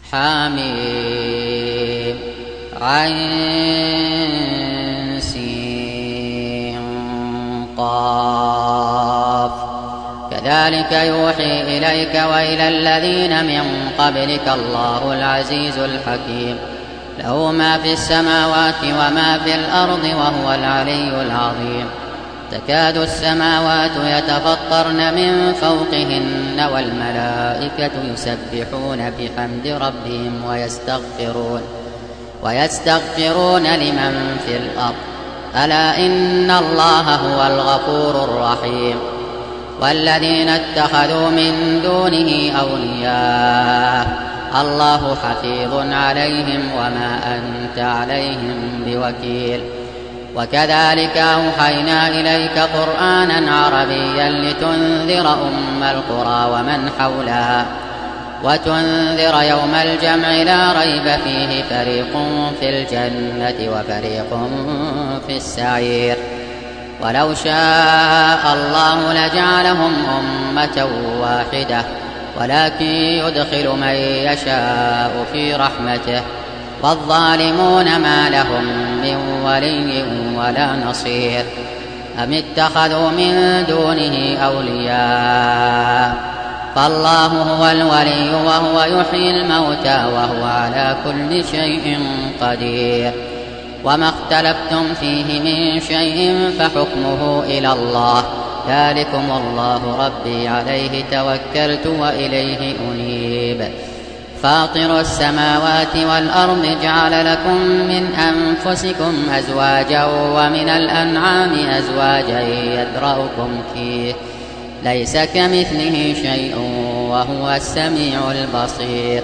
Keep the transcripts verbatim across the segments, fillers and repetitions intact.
حميم عين سين قاف كذلك يوحي إليك وإلى الذين من قبلك الله العزيز الحكيم له ما في السماوات وما في الأرض وهو العلي العظيم تكاد السماوات يتفطرن من فوقهن والملائكة يسبحون بحمد ربهم ويستغفرون ويستغفرون لمن في الأرض ألا إن الله هو الغفور الرحيم والذين اتخذوا من دونه أولياء الله حفيظ عليهم وما أنت عليهم بوكيل وكذلك أوحينا إليك قرآنا عربيا لتنذر أم القرى ومن حولها وتنذر يوم الجمع لا ريب فيه فريق في الجنة وفريق في السعير ولو شاء الله لجعلهم أمة واحدة ولكن يدخل من يشاء في رحمته والظالمون ما لهم من ولي ولا نصير أم اتخذوا من دونه أولياء فالله هو الولي وهو يحيي الموتى وهو على كل شيء قدير وما اختلفتم فيه من شيء فحكمه إلى الله ذلكم الله ربي عليه توكلت وإليه أنيب فاطر السماوات والأرض جعل لكم من أنفسكم أزواجا ومن الأنعام أزواجا يذرأكم فيه ليس كمثله شيء وهو السميع البصير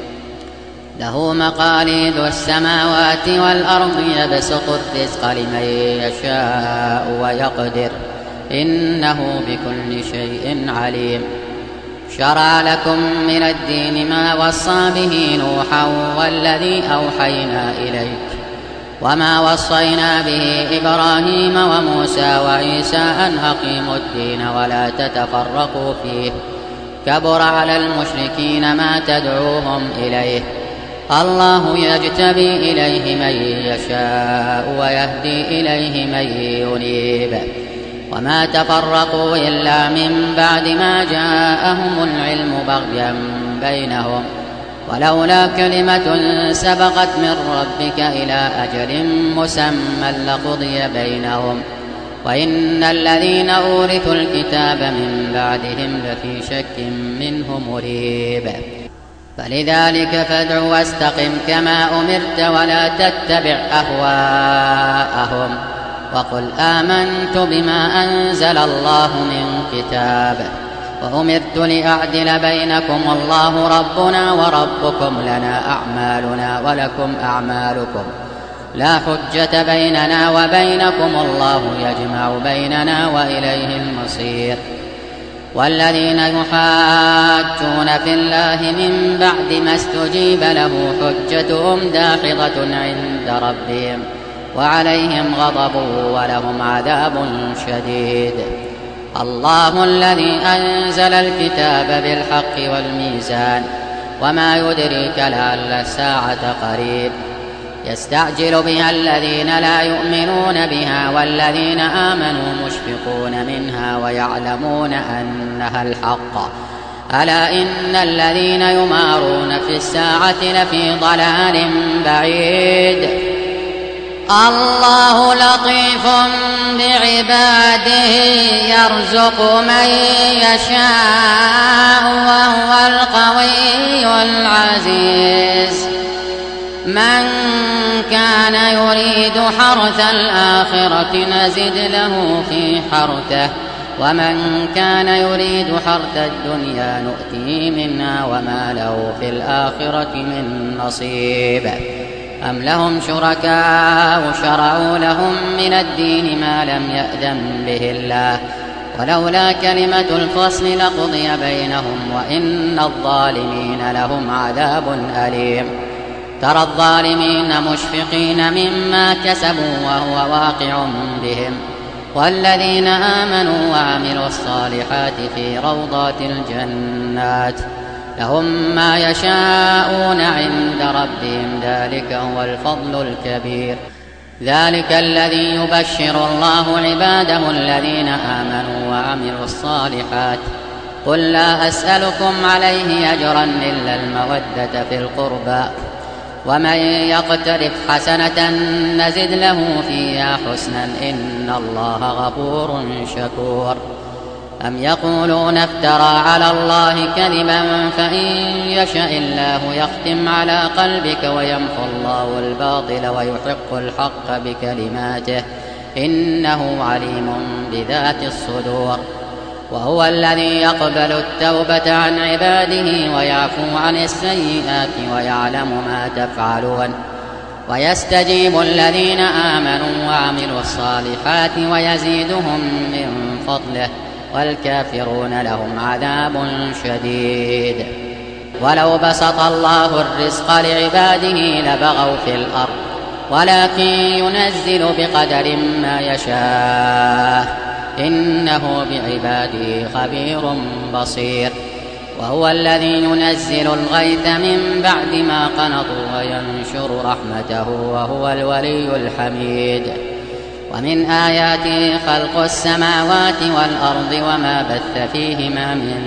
له مقاليد السماوات والأرض يبسط الرزق لمن يشاء ويقدر إنه بكل شيء عليم شرع لكم من الدين ما وصى به نوحا والذي أوحينا إليك وما وصينا به إبراهيم وموسى وعيسى أن أقيموا الدين ولا تتفرقوا فيه كبر على المشركين ما تدعوهم إليه الله يجتبي إليه من يشاء ويهدي إليه من ينيب وما تفرقوا إلا من بعد ما جاءهم العلم بغيا بينهم ولولا كلمة سبقت من ربك إلى أجل مسمى لقضي بينهم وإن الذين أورثوا الكتاب من بعدهم لفي شك منه مريب فلذلك فادع واستقم كما أمرت ولا تتبع أهواءهم وقل آمنت بما أنزل الله من كتاب وأمرت لأعدل بينكم الله ربنا وربكم لنا أعمالنا ولكم أعمالكم لا حجة بيننا وبينكم الله يجمع بيننا وإليه المصير والذين يحاجون في الله من بعد ما استجيب له حجتهم داحضة عند ربهم وعليهم غضب ولهم عذاب شديد الله الذي أنزل الكتاب بالحق والميزان وما يدريك لعل الساعة قريب يستعجل بها الذين لا يؤمنون بها والذين آمنوا مشفقون منها ويعلمون أنها الحق ألا إن الذين يمارون في الساعة لفي ضلال بعيد الله لطيف بعباده يرزق من يشاء وهو القوي العزيز من كان يريد حرث الآخرة نزد له في حرثه ومن كان يريد حرث الدنيا نؤتيه منها وما له في الآخرة من نصيب أم لهم شركاء شرعوا لهم من الدين ما لم يأذن به الله ولولا كلمة الفصل لقضي بينهم وإن الظالمين لهم عذاب أليم ترى الظالمين مشفقين مما كسبوا وهو واقع بهم والذين آمنوا وعملوا الصالحات في روضات الجنات لهم ما يشاءون عند ربهم ذلك هو الفضل الكبير. ذلك الذي يبشر الله عباده الذين آمنوا وعملوا الصالحات. قل لا أسألكم عليه أجرا إلا المودة في القربى ومن يقترف حسنة نزد له فيها حسنا إن الله غفور شكور. أم يقولون افترى على الله كذبا فإن يشاء الله يختم على قلبك ويمحو الله الباطل ويحق الحق بكلماته إنه عليم بذات الصدور. وهو الذي يقبل التوبة عن عباده ويعفو عن السيئات ويعلم ما تفعلون ويستجيب الذين آمنوا وعملوا الصالحات ويزيدهم من فضله والكافرون لهم عذاب شديد. ولو بسط الله الرزق لعباده لبغوا في الأرض ولكن ينزل بقدر ما يشاء إنه بعباده خبير بصير. وهو الذي ينزل الغيث من بعد ما قنطوا وينشر رحمته وهو الولي الحميد. ومن آياته خلق السماوات والأرض وما بث فيهما من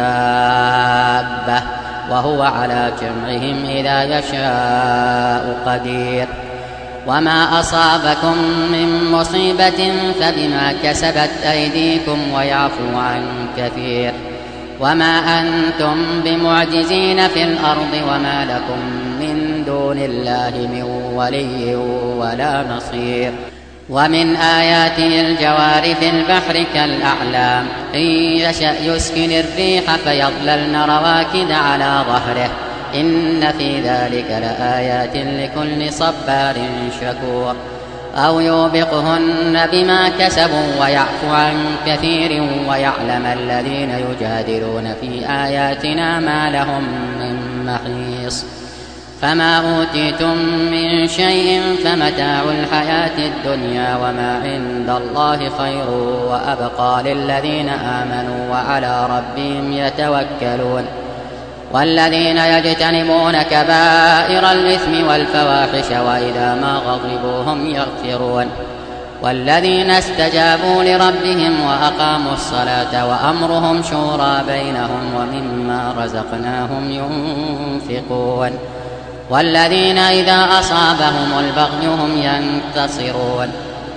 دابة وهو على جمعهم إذا يشاء قدير. وما أصابكم من مصيبة فبما كسبت أيديكم ويعفو عن كثير. وما أنتم بمعجزين في الأرض وما لكم من دون الله من ولي ولا نصير. ومن آياته الجوار في البحر كالأعلام إن يشأ يسكن الريح فيظللن رواكد على ظهره إن في ذلك لآيات لكل صبار شكور. أو يوبقهن بما كسبوا ويعفو عن كثير ويعلم الذين يجادلون في آياتنا ما لهم من محيص. فما أوتيتم من شيء فمتاع الحياة الدنيا وما عند الله خير وأبقى للذين آمنوا وعلى ربهم يتوكلون. والذين يجتنبون كبائر الإثم والفواحش وإذا ما غضبوا هم يغفرون. والذين استجابوا لربهم وأقاموا الصلاة وأمرهم شورى بينهم ومما رزقناهم ينفقون. والذين إذا أصابهم البغي هم ينتصرون.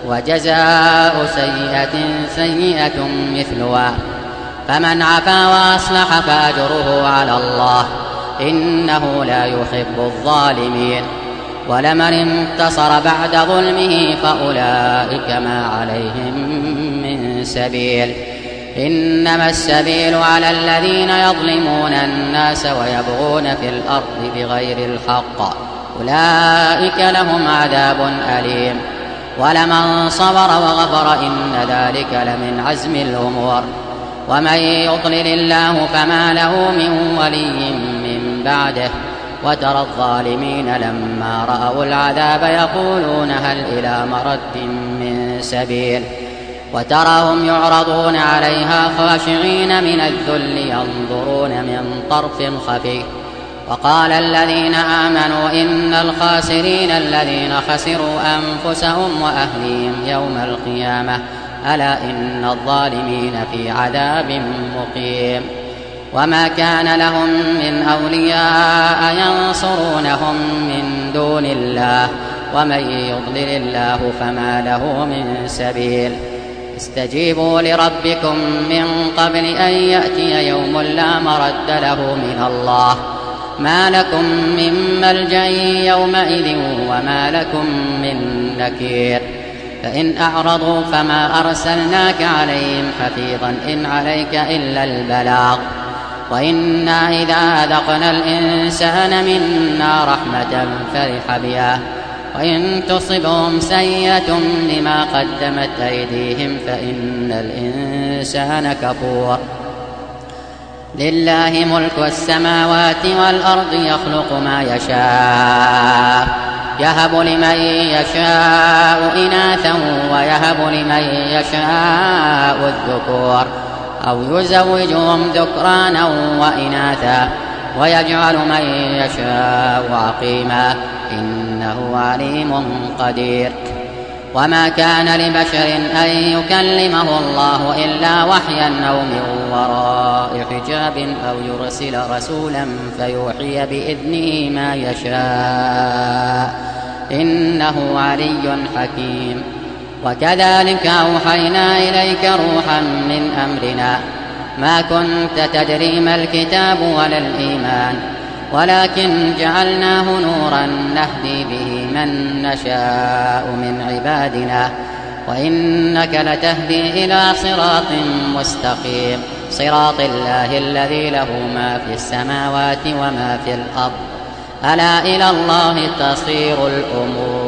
وجزاء سيئة سيئة مثلها فمن عفا وأصلح فأجره على الله إنه لا يحب الظالمين. ولمن انتصر بعد ظلمه فأولئك ما عليهم من سبيل إنما السبيل على الذين يظلمون الناس ويبغون في الأرض بغير الحق أولئك لهم عذاب أليم. ولمن صبر وغفر إن ذلك لمن عزم الأمور. ومن يضلل الله فما له من ولي من بعده. وترى الظالمين لما رأوا العذاب يقولون هل إلى مرد من سبيل وتراهم يعرضون عليها خاشعين من الذل ينظرون من طرف خفي. وقال الذين آمنوا إن الخاسرين الذين خسروا أنفسهم وأهليهم يوم القيامة ألا إن الظالمين في عذاب مقيم. وما كان لهم من أولياء ينصرونهم من دون الله ومن يضلل الله فما له من سبيل. استجيبوا لربكم من قبل أن يأتي يوم لا مرد له من الله ما لكم من ملجأ يومئذ وما لكم من نكير. فإن أعرضوا فما أرسلناك عليهم حفيظا إن عليك إلا البلاغ وإنا إذا أذقنا الإنسان منا رحمة فرح بها وإن تصبهم سيئة بما قدمت أيديهم فإن الإنسان كفور. لله ملك السماوات والأرض يخلق ما يشاء يهب لمن يشاء إناثا ويهب لمن يشاء الذكور أو يزوجهم ذكرانا وإناثا ويجعل من يشاء عقيما إنه عليم قدير. وما كان لبشر أن يكلمه الله إلا وحيا أو من وراء حجاب أو يرسل رسولا فيوحي بإذنه ما يشاء إنه علي حكيم. وكذلك أوحينا إليك روحا من أمرنا ما كنت تدري ما الكتاب ولا الإيمان ولكن جعلناه نورا نهدي به من نشاء من عبادنا وإنك لتهدي إلى صراط مستقيم صراط الله الذي له ما في السماوات وما في الأرض ألا إلى الله تصير الأمور.